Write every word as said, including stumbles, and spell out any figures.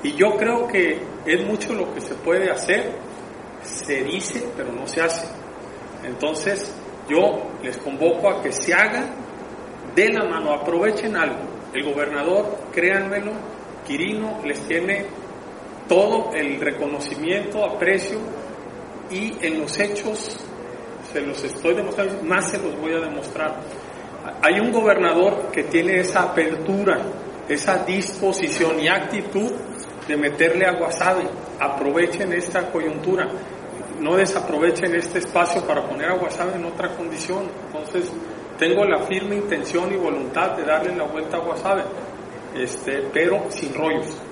Y yo creo que es mucho lo que se puede hacer, se dice, pero no se hace. Entonces, yo les convoco a que se haga de la mano, aprovechen algo. El gobernador, créanmelo, Quirino les tiene todo el reconocimiento, aprecio, y en los hechos se los estoy demostrando, más se los voy a demostrar. Hay un gobernador que tiene esa apertura, esa disposición y actitud de meterle a Guasave. Aprovechen esta coyuntura, no desaprovechen este espacio para poner a Guasave en otra condición. Entonces, tengo la firme intención y voluntad de darle la vuelta a Guasave, este, pero sin rollos.